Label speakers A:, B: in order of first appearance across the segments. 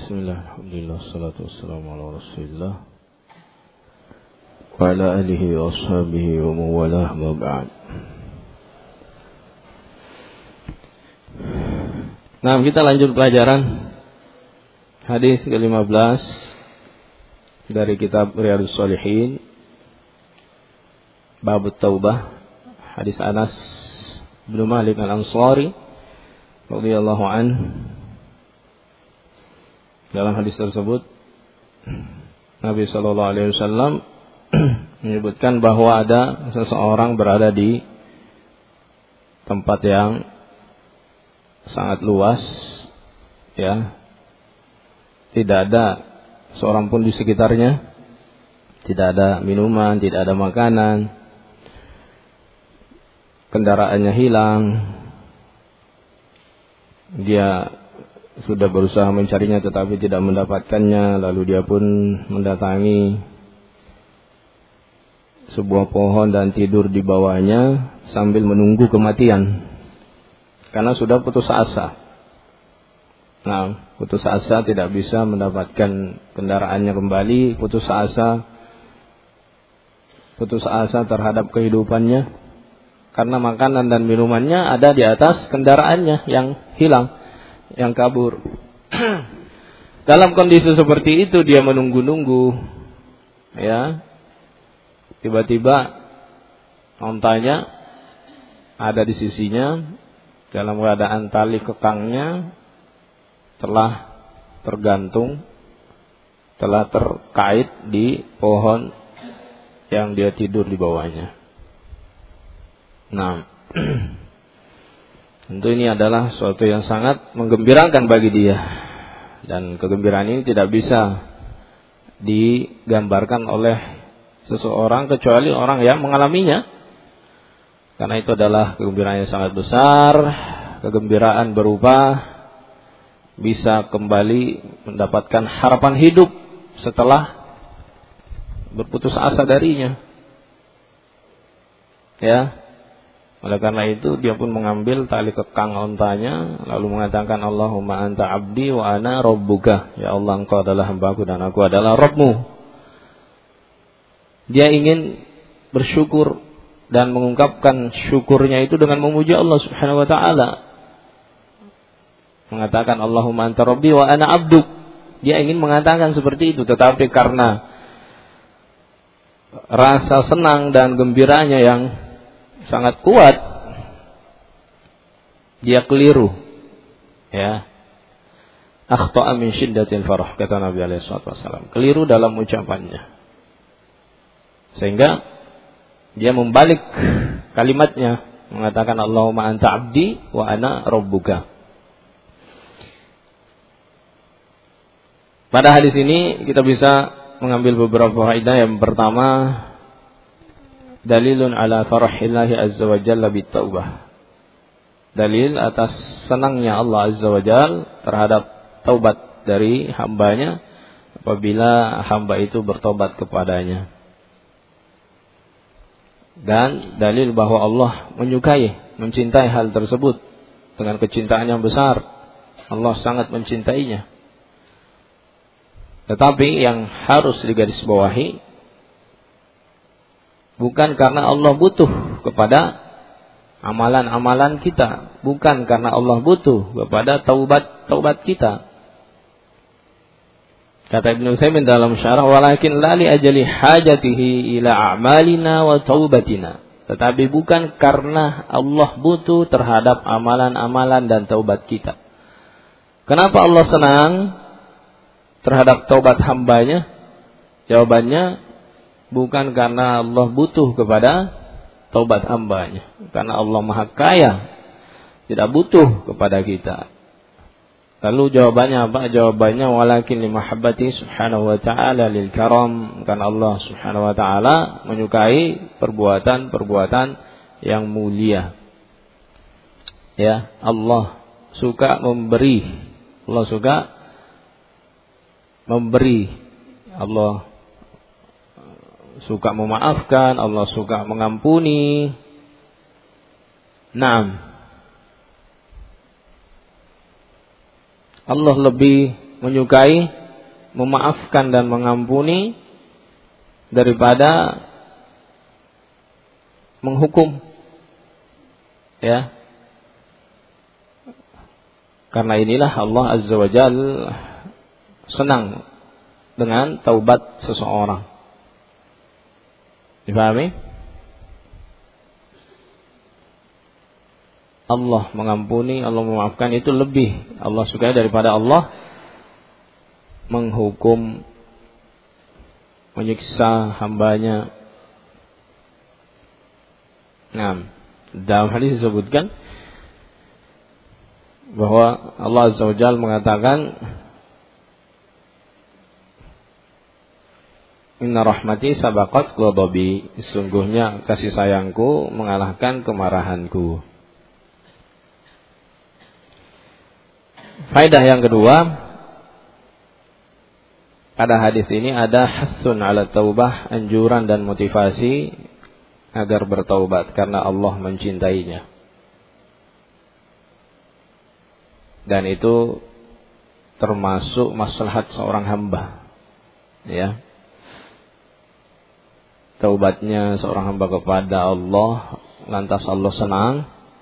A: Bismillah, alhamdulillah, salatu wassalamu ala rasulillah wa ala alihi wa ashabihi wa mawalah ma ba'd. Nah, kita lanjut pelajaran hadis ke-15 dari kitab Riyadhus Shalihin, bab taubah, hadis Anas bin Malik Al-Ansari radhiyallahu anhu. Dalam hadis tersebut Nabi sallallahu alaihi wasallam menyebutkan bahwa ada seseorang berada di tempat yang sangat luas, ya. Tidak ada seorang pun di sekitarnya, tidak ada minuman, tidak ada makanan, kendaraannya hilang. Dia sudah berusaha mencarinya tetapi tidak mendapatkannya. Lalu dia pun mendatangi sebuah pohon dan tidur di bawahnya sambil menunggu kematian, karena sudah putus asa. Nah, putus asa, tidak bisa mendapatkan kendaraannya kembali, putus asa terhadap kehidupannya, karena makanan dan minumannya ada di atas kendaraannya yang hilang, yang kabur. Dalam kondisi seperti itu dia menunggu-nunggu, ya. Tiba-tiba ontanya ada di sisinya, dalam keadaan tali kekangnya telah tergantung, telah terkait di pohon yang dia tidur di bawahnya. Nah, tentu ini adalah suatu yang sangat menggembirakan bagi dia, dan kegembiraan ini tidak bisa digambarkan oleh seseorang kecuali orang yang mengalaminya, karena itu adalah kegembiraan yang sangat besar. Kegembiraan berupa bisa kembali mendapatkan harapan hidup setelah berputus asa darinya, ya. Oleh karena itu dia pun mengambil tali kekang ontanya, lalu mengatakan, Allahumma anta abdi wa ana rabbuka. Ya Allah, engkau adalah hambaku dan aku adalah Rabbmu. Dia ingin bersyukur dan mengungkapkan syukurnya itu dengan memuji Allah subhanahu wa ta'ala. Mengatakan Allahumma anta rabbi wa ana abduk. Dia ingin mengatakan seperti itu, tetapi karena rasa senang dan gembiranya yang sangat kuat, dia keliru, ya. Akhta'a min syiddatil farah, kata Nabi alaihi wasallam. Keliru dalam ucapannya, sehingga dia membalik kalimatnya, mengatakan Allahumma anta abdi wa ana rabbuka. Pada hadis ini kita bisa mengambil beberapa faedah. Yang pertama, dalilun ala farahillahi azza wa jalla bitaubah. Dalil atas senangnya Allah azza wa jalla terhadap taubat dari hambanya apabila hamba itu bertobat kepadanya. Dan dalil bahwa Allah menyukai, mencintai hal tersebut dengan kecintaan yang besar. Allah sangat mencintainya. Tetapi yang harus digarisbawahi, bukan karena Allah butuh kepada amalan-amalan kita, bukan karena Allah butuh kepada taubat kita. Kata Ibnu Utsaimin dalam syarah, walakin la li ajali hajatihi ila a'malina wa taubatina. Tetapi bukan karena Allah butuh terhadap amalan-amalan dan taubat kita. Kenapa Allah senang terhadap taubat hambanya? Jawabannya, bukan karena Allah butuh kepada taubat hambanya, karena Allah Maha Kaya, tidak butuh kepada kita. Lalu jawabannya apa? Jawabannya walakin limahabbati subhanahu wa ta'ala lil karam, karena Allah subhanahu wa ta'ala menyukai perbuatan-perbuatan yang mulia. Ya, Allah suka memberi. Allah suka memberi. Allah suka memaafkan, Allah suka mengampuni. Naam. Allah lebih menyukai memaafkan dan mengampuni daripada menghukum. Ya. Karena inilah Allah Azza wa Jalla senang dengan taubat seseorang. Dipahami? Allah mengampuni, Allah memaafkan itu lebih Allah sukai daripada Allah menghukum, menyiksa hambanya. Nah, dalam hadis disebutkan bahwa Allah Azza wa Jalla mengatakan, Inna rahmati sabaqat ghadabi, sesungguhnya kasih sayangku mengalahkan kemarahanku. Faedah yang kedua, pada hadis ini ada hasun ala taubah, anjuran dan motivasi agar bertaubat karena Allah mencintainya. Dan itu termasuk maslahat seorang hamba. Ya. Taubatnya seorang hamba kepada Allah, lantas Allah senang,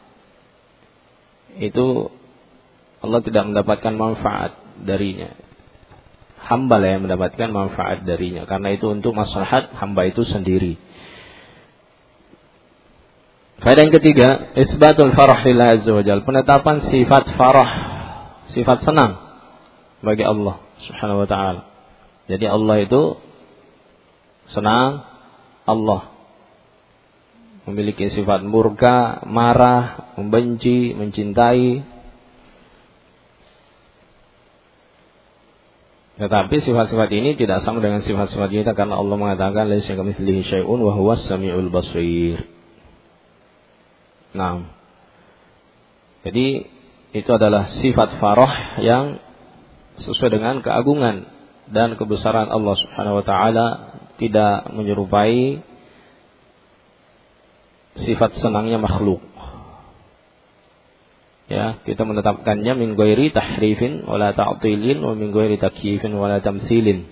A: itu Allah tidak mendapatkan manfaat darinya. Hamba lah yang mendapatkan manfaat darinya. Karena itu untuk maslahat hamba itu sendiri. Faedah yang ketiga, isbatul farah lillah azza wa jalla, penetapan sifat farah, sifat senang bagi Allah subhanahu wa ta'ala. Jadi Allah itu senang, Allah memiliki sifat murka, marah, membenci, mencintai. Tetapi sifat-sifat ini tidak sama dengan sifat-sifat kita karena Allah mengatakan laisa kamitslihi syai'un wa huwas samiul basir. Nah. Jadi itu adalah sifat farah yang sesuai dengan keagungan dan kebesaran Allah Subhanahu wa taala, tidak menyerupai sifat senangnya makhluk. Ya, kita menetapkannya min ghairi tahrifin wala ta'tilin wa min ghairi takyifin wala tamtsilin.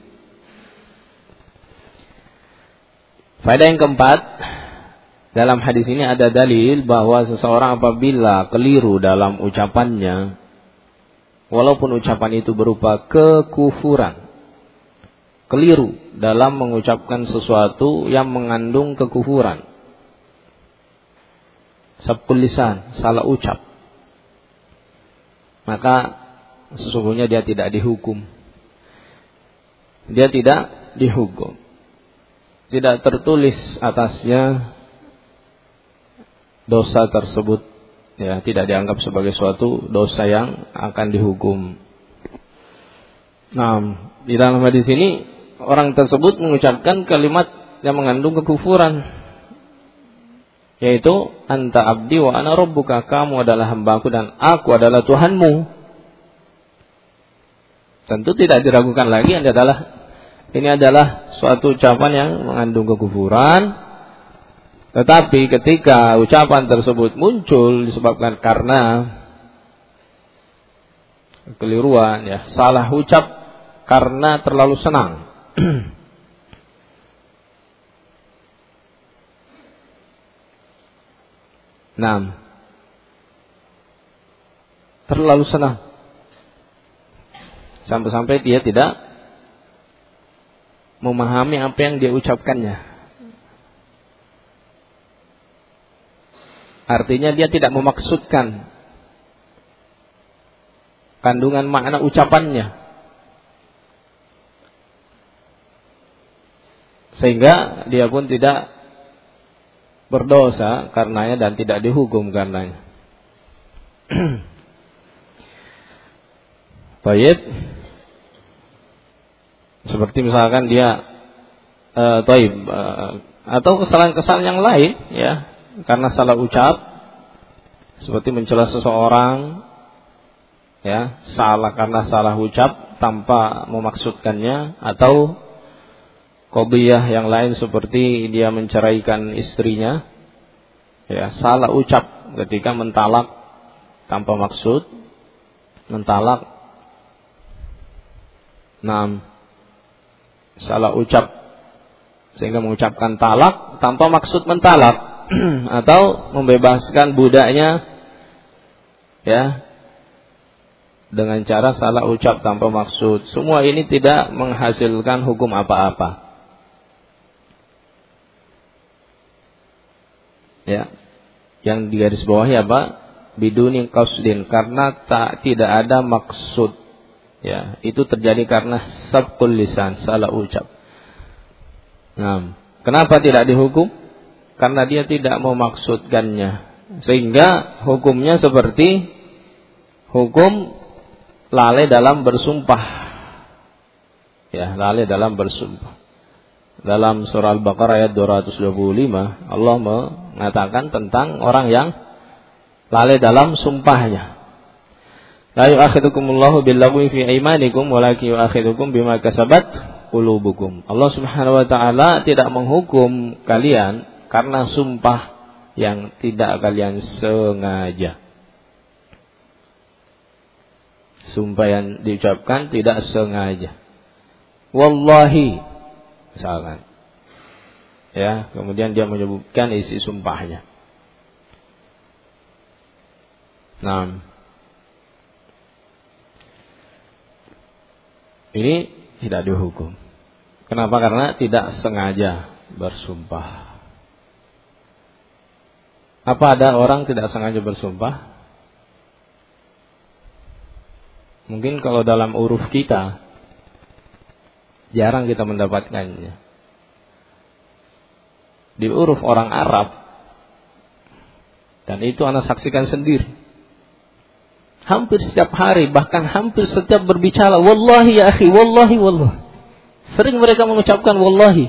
A: Faedah yang keempat, dalam hadis ini ada dalil bahwa seseorang apabila keliru dalam ucapannya, walaupun ucapan itu berupa kekufuran, keliru dalam mengucapkan sesuatu yang mengandung kekufuran, sabqul lisan, salah ucap, maka sesungguhnya dia tidak dihukum. Dia tidak dihukum. Tidak tertulis atasnya dosa tersebut. Ya, tidak dianggap sebagai suatu dosa yang akan dihukum. Nah, di dalam hadis ini orang tersebut mengucapkan kalimat yang mengandung kekufuran, yaitu anta abdi wa ana rabbuka, kamu adalah hambaku dan aku adalah Tuhanmu. Tentu tidak diragukan lagi ini adalah suatu ucapan yang mengandung kekufuran. Tetapi ketika ucapan tersebut muncul disebabkan karena kekeliruan, ya, salah ucap karena terlalu senang. Nah, terlalu senang sampai-sampai dia tidak memahami apa yang dia ucapkannya. Artinya dia tidak memaksudkan kandungan makna ucapannya, sehingga dia pun tidak berdosa karenanya dan tidak dihukum karenanya. Baik. Seperti misalkan dia atau kesalahan-kesalahan yang lain, ya, karena salah ucap, seperti mencela seseorang, ya, salah karena salah ucap tanpa memaksudkannya, atau qadhiyah yang lain seperti dia menceraikan istrinya, ya, salah ucap ketika mentalak tanpa maksud, mentalak salah ucap sehingga mengucapkan talak tanpa maksud mentalak atau membebaskan budaknya ya dengan cara salah ucap tanpa maksud. Semua ini tidak menghasilkan hukum apa-apa. Ya. Yang digarisbawahi apa? Biduni qasdin, karena tidak ada maksud. Ya, itu terjadi karena sabqul lisan, salah ucap. Nah, kenapa tidak dihukum? Karena dia tidak memaksudkannya. Sehingga hukumnya seperti hukum lalai dalam bersumpah. Ya, lalai dalam bersumpah. Dalam surah Al-Baqarah ayat 225, Allah mengatakan tentang orang yang lalai dalam sumpahnya. La yu'akhidukumullahu billaghwi fi aymanikum walakin yu'akhidukum bima kasabat qulubukum. Allah Subhanahu wa taala tidak menghukum kalian karena sumpah yang tidak kalian sengaja. Sumpah yang diucapkan tidak sengaja. Wallahi misalkan. Ya, kemudian dia menyebutkan isi sumpahnya. Nah, ini tidak dihukum. Kenapa? Karena tidak sengaja bersumpah. Apa ada orang tidak sengaja bersumpah? Mungkin kalau dalam uruf kita jarang kita mendapatkannya. Di uruf orang Arab, dan itu anak saksikan sendiri, hampir setiap hari, bahkan hampir setiap berbicara, wallahi ya akhi, wallahi, wallahi. Sering mereka mengucapkan wallahi.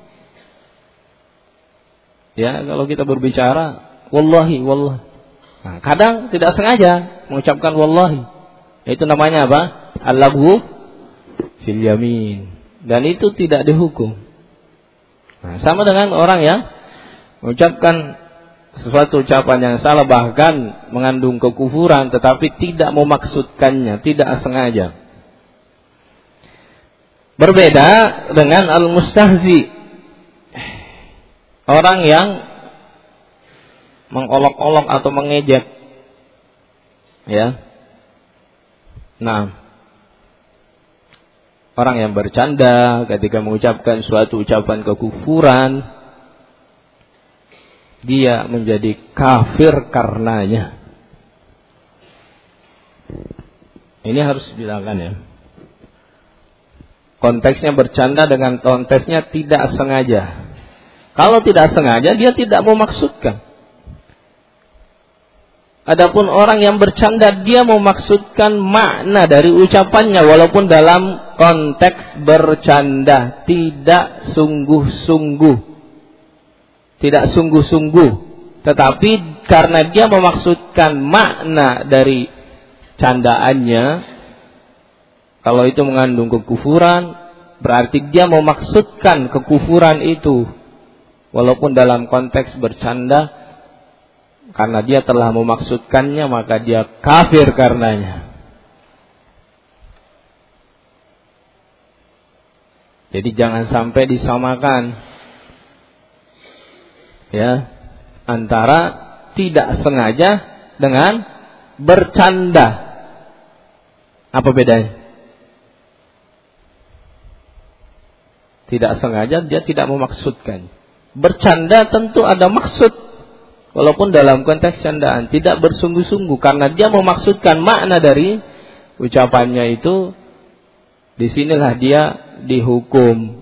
A: Ya, kalau kita berbicara, wallahi, wallahi. Nah, kadang tidak sengaja mengucapkan wallahi. Itu namanya apa? Al-lagwu fil yamin. Dan itu tidak dihukum. Nah, sama dengan orang yang mengucapkan sesuatu ucapan yang salah, bahkan mengandung kekufuran, tetapi tidak memaksudkannya, tidak sengaja. Berbeda dengan al-mustahzi, orang yang mengolok-olok atau mengejek. Ya. Nah, orang yang bercanda ketika mengucapkan suatu ucapan kekufuran, dia menjadi kafir karenanya. Ini harus dibilangkan ya. Konteksnya bercanda dengan konteksnya tidak sengaja. Kalau tidak sengaja, dia tidak memaksudkan. Adapun orang yang bercanda, dia memaksudkan makna dari ucapannya, walaupun dalam konteks bercanda, tidak sungguh-sungguh. Tidak sungguh-sungguh. Tetapi karena dia memaksudkan makna dari candaannya, kalau itu mengandung kekufuran, berarti dia memaksudkan kekufuran itu, walaupun dalam konteks bercanda. Karena dia telah memaksudkannya, maka dia kafir karenanya. Jadi jangan sampai disamakan ya antara tidak sengaja dengan bercanda. Apa bedanya? Tidak sengaja, dia tidak memaksudkan. Bercanda tentu ada maksud, walaupun dalam konteks candaan, tidak bersungguh-sungguh, karena dia memaksudkan makna dari ucapannya itu. Disinilah dia dihukum.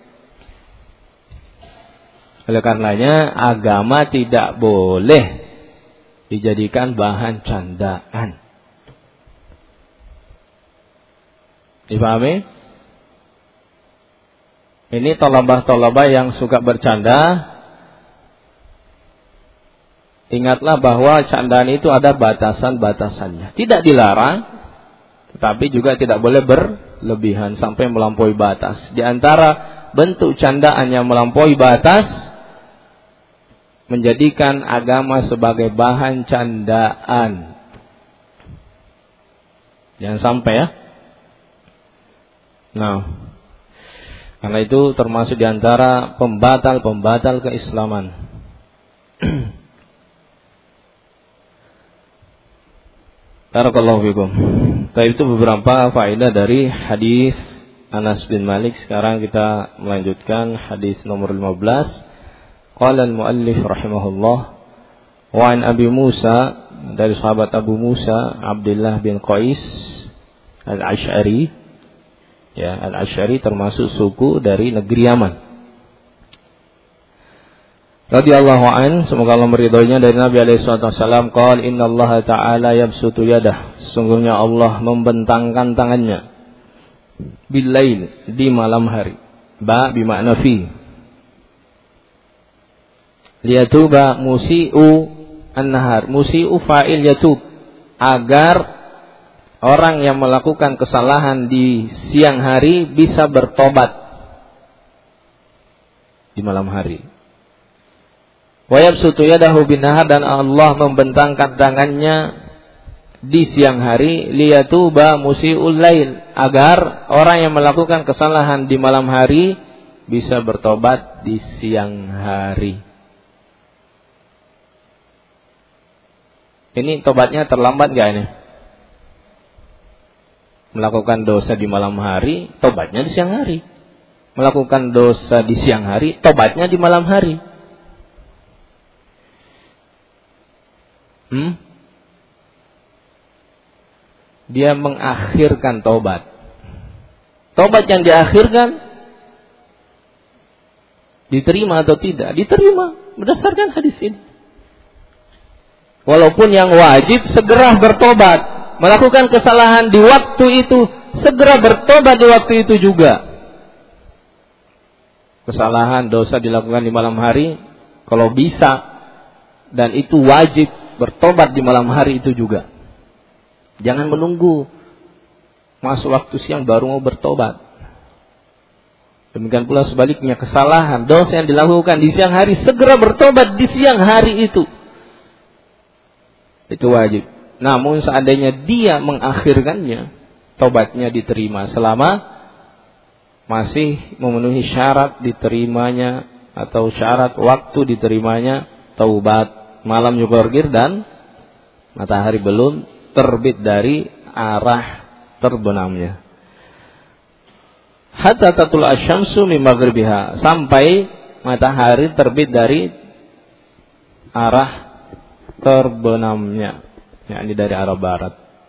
A: Oleh karenanya agama tidak boleh dijadikan bahan candaan. Dipahami? Ini tolabah-tolabah yang suka bercanda. Ingatlah bahwa candaan itu ada batasan-batasannya. Tidak dilarang, tetapi juga tidak boleh berlebihan sampai melampaui batas. Di antara bentuk candaan yang melampaui batas, menjadikan agama sebagai bahan candaan. Jangan sampai ya. Nah, karena itu termasuk diantara pembatal keislaman. Barakallahu fikum. Tapi itu beberapa faedah dari hadis Anas bin Malik. Sekarang kita melanjutkan hadis nomor 15. Qala al-muallif rahimahullah wa an Abi Musa, dari sahabat Abu Musa Abdullah bin Qais Al-Asy'ari. Ya, Al-Asy'ari termasuk suku dari negeri Yaman. Radhiyallahu an, semoga Allah meridhoinya, dari Nabi alaihi wasallam, qala innallaha ta'ala yabsutu yadah, sesungguhnya Allah membentangkan tangannya billail, di malam hari. Ba bermakna fi. Liyatuba musii'u an-nahar. Musii'u fa'il yatub, agar orang yang melakukan kesalahan di siang hari bisa bertobat di malam hari. Wa yabsutu yadahu bin nahar, dan Allah membentangkan tangannya di siang hari, liyatuba musii'ul lail, agar orang yang melakukan kesalahan di malam hari bisa bertobat di siang hari. Ini tobatnya terlambat gak ini? Melakukan dosa di malam hari, tobatnya di siang hari. Melakukan dosa di siang hari, tobatnya di malam hari. Dia mengakhirkan tobat. Tobat yang diakhirkan diterima atau tidak? Diterima berdasarkan hadis ini. Walaupun yang wajib segera bertobat, melakukan kesalahan di waktu itu, segera bertobat di waktu itu juga. Kesalahan dosa dilakukan di malam hari, kalau bisa dan itu wajib, bertobat di malam hari itu juga. Jangan menunggu masuk waktu siang baru mau bertobat. Demikian pula sebaliknya, kesalahan, dosa yang dilakukan di siang hari, segera bertobat di siang hari itu. Itu wajib. Namun seandainya dia mengakhirkannya, tobatnya diterima selama masih memenuhi syarat diterimanya atau syarat waktu diterimanya taubat. Malam yughorgir dan matahari belum terbit dari arah terbenamnya. Hatta tatul asyamsu min maghribiha, sampai matahari terbit dari arah terbenamnya, yakni dari arah barat.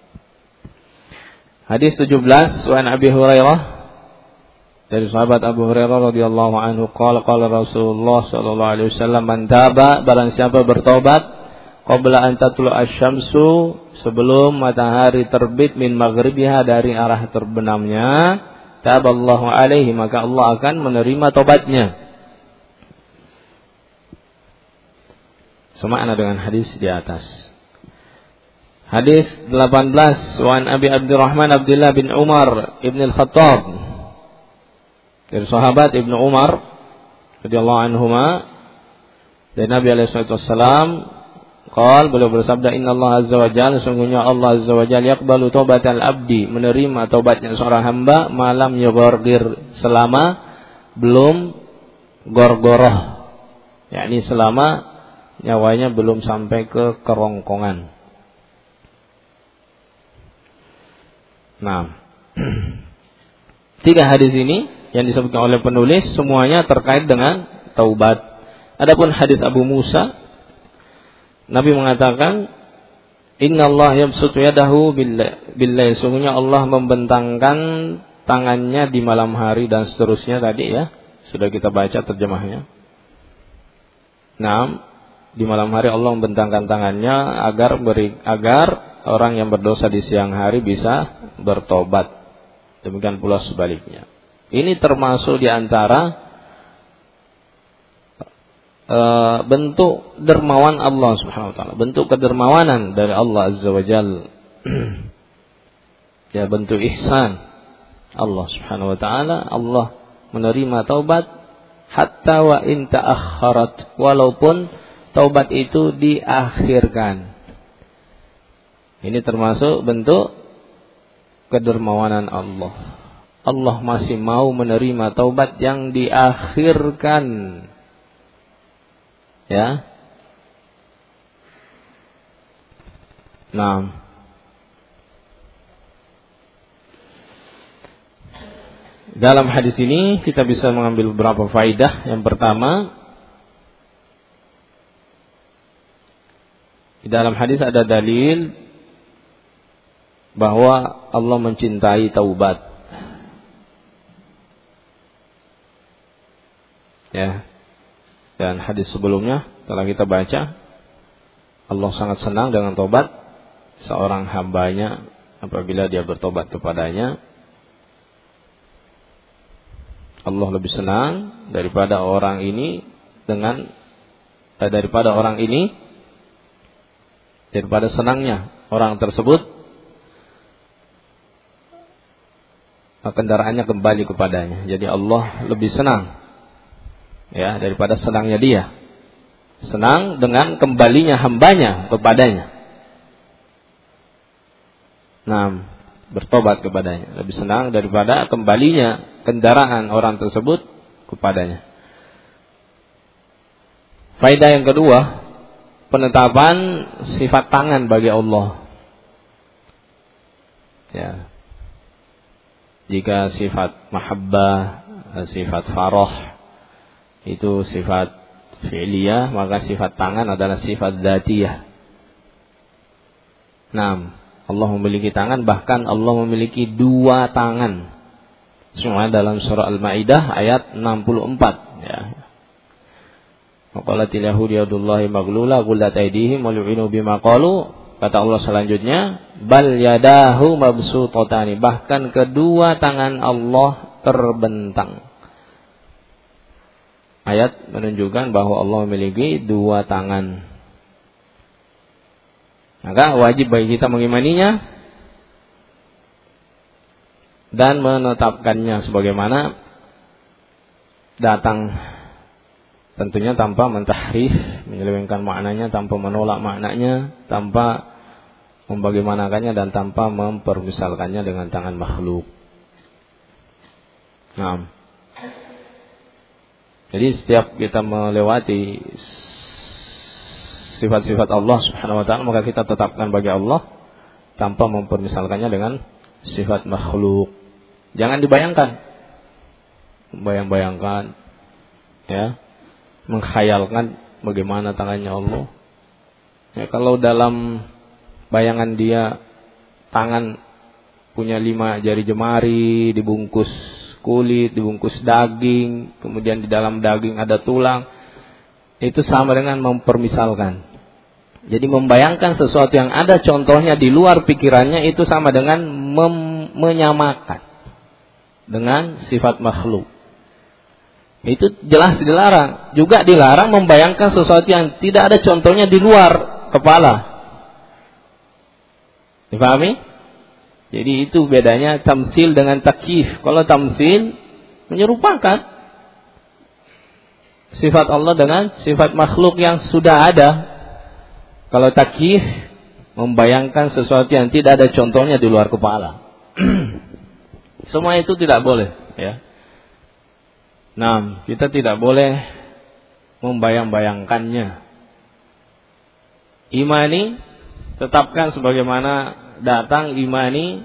A: Hadis 17, wa an Abi Hurairah, dari sahabat Abu Hurairah radhiyallahu anhu, qala Rasulullah sallallahu alaihi wasallam, man taba, barang siapa bertobat, qabla an tatlu asy-syamsu, sebelum matahari terbit, min maghribiha, dari arah terbenamnya, taballahu alaihi, maka Allah akan menerima tobatnya. Semakna dengan hadis di atas. Hadis 18, wa an Abi Abdurrahman Abdullah bin Umar ibn al-Khattab, dari sahabat Ibnu Umar radhiyallahu anhuma, dari Nabi alaihi wasallam, qala, beliau bersabda, innallaha azza wa jalla, sesungguhnya Allah azza wa jalla, yaqbalu taubatal abdi, menerima taubatnya seorang hamba, malam yughorgir, selama belum gorgoroh, yakni selama nyawanya belum sampai ke kerongkongan. Nah, 3 hadis ini yang disebutkan oleh penulis semuanya terkait dengan taubat. Adapun hadis Abu Musa, Nabi mengatakan, innallaha yabsutu yadahu billail, sesungguhnya Allah membentangkan tangannya di malam hari, dan seterusnya tadi ya, sudah kita baca terjemahnya. Nah, di malam hari Allah membentangkan tangannya agar orang yang berdosa di siang hari bisa bertobat. Demikian pula sebaliknya. Ini termasuk di antara bentuk dermawan Allah Subhanahu wa taala, bentuk kedermawanan dari Allah Azza wa Jalla. Ya, bentuk ihsan Allah Subhanahu wa taala, Allah menerima taubat hatta wa in ta'akhkharat, walaupun taubat itu diakhirkan. Ini termasuk bentuk kedermawanan Allah. Allah masih mau menerima taubat yang diakhirkan. Ya. Nah, dalam hadis ini kita bisa mengambil beberapa faidah. Yang pertama, di dalam hadis ada dalil bahwa Allah mencintai taubat. Ya. Dan hadis sebelumnya telah kita baca, Allah sangat senang dengan taubat seorang hambanya apabila dia bertobat kepadanya. Allah lebih senang daripada orang ini daripada senangnya orang tersebut kendaraannya kembali kepadanya. Jadi Allah lebih senang ya daripada senangnya dia. Senang dengan kembalinya hambanya kepadanya. Nah, bertobat kepadanya. Lebih senang daripada kembalinya kendaraan orang tersebut kepadanya. Faedah yang kedua, penetapan sifat tangan bagi Allah. Ya. Jika sifat mahabbah, sifat farah itu sifat fi'liyah, maka sifat tangan adalah sifat dzatiyah. Nah, Allah memiliki tangan, bahkan Allah memiliki dua tangan. Semua dalam surah Al-Maidah ayat 64 ya. Waqalatil yahudu yadullahi maghlula ghullat aydihim wa lu'inu bima qalu. Kata Allah selanjutnya, bal yadahu mabsutatani, bahkan kedua tangan Allah terbentang. Ayat menunjukkan bahwa Allah memiliki dua tangan. Maka wajib bagi kita mengimaninya dan menetapkannya sebagaimana datang, tentunya tanpa mentahrif, menyelewengkan maknanya, tanpa menolak maknanya, tanpa membagaimanakannya, dan tanpa mempermisalkannya dengan tangan makhluk. Nah, jadi setiap kita melewati sifat-sifat Allah Subhanahu wa taala, maka kita tetapkan bagi Allah tanpa mempermisalkannya dengan sifat makhluk. Jangan dibayangkan, bayang-bayangkan ya, mengkhayalkan bagaimana tangannya Allah. Ya, kalau dalam bayangan dia tangan punya 5 jari jemari, dibungkus kulit, dibungkus daging, kemudian di dalam daging ada tulang, itu sama dengan mempermisalkan. Jadi membayangkan sesuatu yang ada contohnya di luar pikirannya, itu sama dengan menyamakan dengan sifat makhluk. Itu jelas dilarang. Juga dilarang membayangkan sesuatu yang tidak ada contohnya di luar kepala. Dipahami? Jadi itu bedanya tamtsil dengan takyif. Kalau tamtsil menyerupakan sifat Allah dengan sifat makhluk yang sudah ada. Kalau takyif membayangkan sesuatu yang tidak ada contohnya di luar kepala. Semua itu tidak boleh ya. Nah, kita tidak boleh membayang-bayangkannya. Imani, tetapkan sebagaimana datang, imani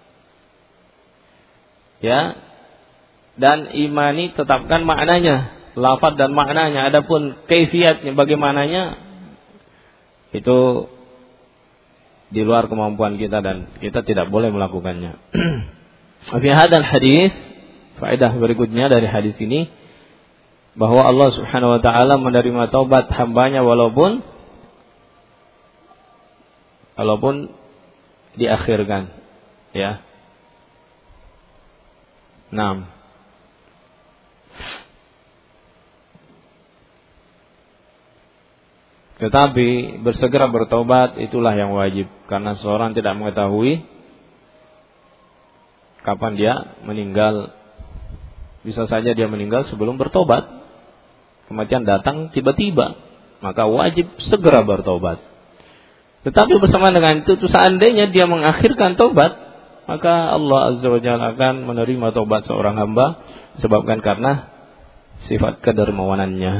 A: ya, dan imani tetapkan maknanya, lafaz dan maknanya. Adapun kaifiatnya bagaimananya itu di luar kemampuan kita dan kita tidak boleh melakukannya. Fi hadzal hadis, faedah berikutnya dari hadis ini, bahwa Allah Subhanahu wa taala menerima taubat hambanya walaupun diakhirkan ya. 6. Tetapi bersegera bertobat itulah yang wajib, karena seorang tidak mengetahui kapan dia meninggal. Bisa saja dia meninggal sebelum bertobat, kematian datang tiba-tiba, maka wajib segera bertobat. Tetapi bersama dengan itu seandainya dia mengakhirkan tobat, maka Allah Azza wa Jalla akan menerima taubat seorang hamba disebabkan karena sifat kedermawanannya.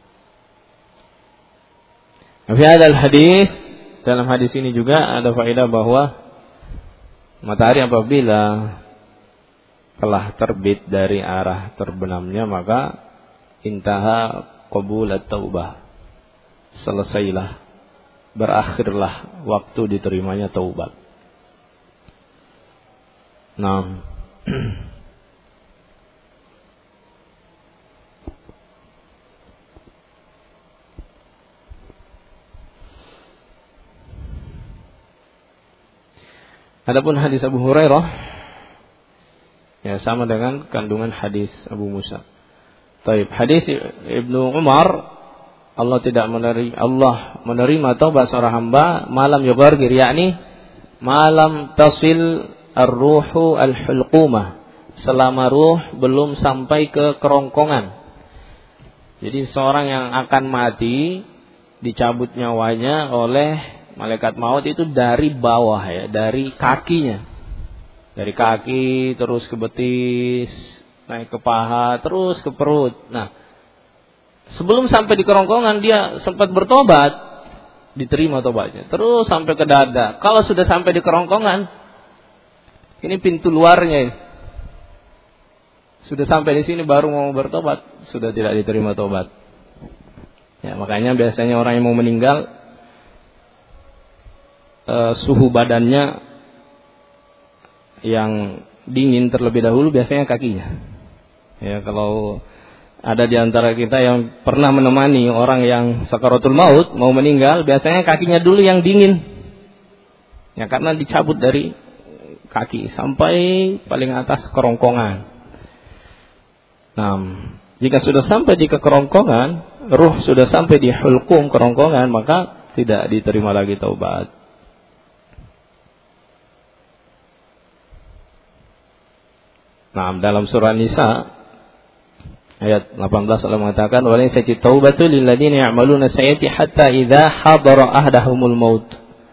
A: Fi hadzal hadis, dalam hadis ini juga ada faedah bahwa matahari apabila telah terbit dari arah terbenamnya maka intaha qabul at-taubah, selesailah, berakhirlah waktu diterimanya taubat. Nah, adapun hadis Abu Hurairah ya sama dengan kandungan hadis Abu Musa. Taib, hadis Ibnu Umar, Allah menerima taubat seorang hamba malam yughargir, yakni malam tasil ar-ruhu al-hulqumah, selama ruh belum sampai ke kerongkongan. Jadi seorang yang akan mati dicabut nyawanya oleh malaikat maut itu dari bawah ya, dari kakinya. Dari kaki terus ke betis, naik ke paha, terus ke perut. Nah, sebelum sampai di kerongkongan dia sempat bertobat, diterima tobatnya. Terus sampai ke dada. Kalau sudah sampai di kerongkongan, ini pintu luarnya. Sudah sampai di sini baru mau bertobat, sudah tidak diterima tobat. Ya, makanya biasanya orang yang mau meninggal suhu badannya yang dingin terlebih dahulu biasanya kakinya. Ya, kalau ada di antara kita yang pernah menemani orang yang sakaratul maut mau meninggal, biasanya kakinya dulu yang dingin. Ya, karena dicabut dari kaki sampai paling atas kerongkongan. Nah, jika sudah sampai di kerongkongan, ruh sudah sampai di hulqum kerongkongan, maka tidak diterima lagi taubat. Nah, dalam surah Nisa ayat 18 Allah mengatakan, "Walaysati taubatu lil ladzina ya'maluna sayyi'ati hatta idza hadara ahdahumul maut."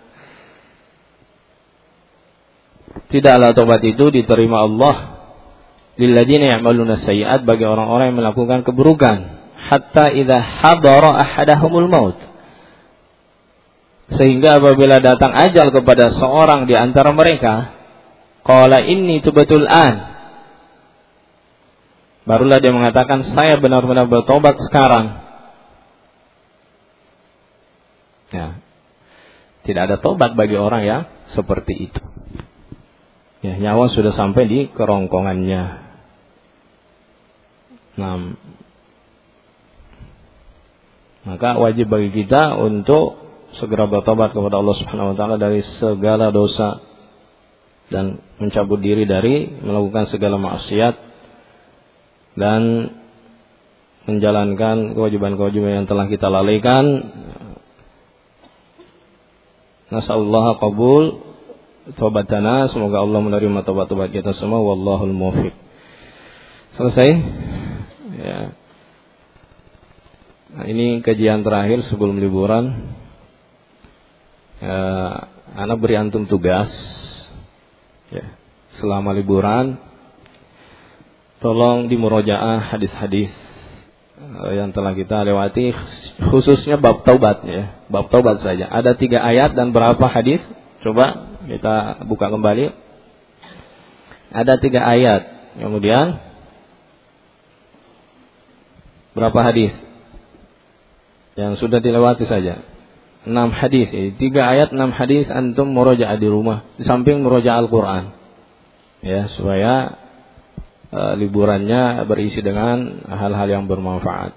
A: Tidaklah taubat itu diterima Allah lil ladzina ya'maluna sayyi'at, bagi orang-orang yang melakukan keburukan, hatta idza hadara ahadahumul maut, sehingga apabila datang ajal kepada seorang di antara mereka, qala inni tubatul an, barulah dia mengatakan saya benar-benar bertobat sekarang. Ya. Tidak ada tobat bagi orang yang seperti itu. Ya, nyawa sudah sampai di kerongkongannya. Nah, maka wajib bagi kita untuk segera bertobat kepada Allah Subhanahu wa taala dari segala dosa dan mencabut diri dari melakukan segala maksiat dan menjalankan kewajiban-kewajiban yang telah kita lalaikan. Nasallahu qabul taubatana, semoga Allah menerima taubat-taubat kita semua. Wallahul muwaffiq. Selesai ya. Nah, ini kajian terakhir sebelum liburan. Anak beri antum tugas ya, selama liburan tolong dimurojaah hadis-hadis yang telah kita lewati, khususnya bab taubat ya, bab taubat saja. Ada 3 ayat dan berapa hadis? Coba kita buka kembali. Ada 3 ayat, kemudian berapa hadis yang sudah dilewati saja? 6 hadis, 3 ayat 6 hadis antum murojaah di rumah, di samping murojaah Al-Quran ya, supaya liburannya berisi dengan hal-hal yang bermanfaat.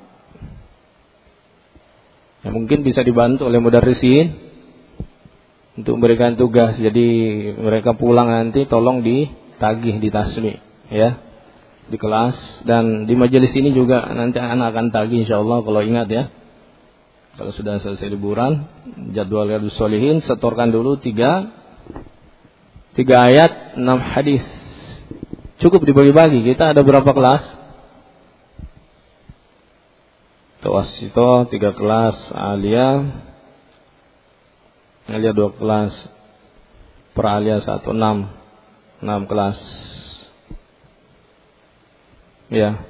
A: Ya, mungkin bisa dibantu oleh mudarrisin untuk memberikan tugas. Jadi mereka pulang nanti tolong ditagih, ditasmi ya di kelas, dan di majelis ini juga nanti anak akan tagih insyaallah kalau ingat ya. Kalau sudah selesai liburan, jadwal Riyadhus Shalihin setorkan dulu 3 ayat 6 hadis. Cukup dibagi-bagi. Kita ada berapa kelas? Tawasito 3 kelas, Aliyah 2 kelas, Praliyah 1, 6. kelas. Ya.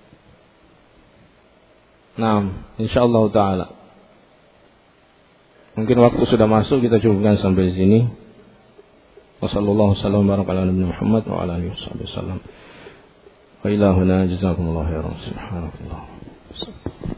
A: Insyaallah taala. Mungkin waktu sudah masuk, kita cukupkan sampai di sini. Wassallallahu wasallam baraka ala nabiyina Muhammad wa ala alihi wasallam. Wa ila huna jazakumullahu khairan. Subhanallah.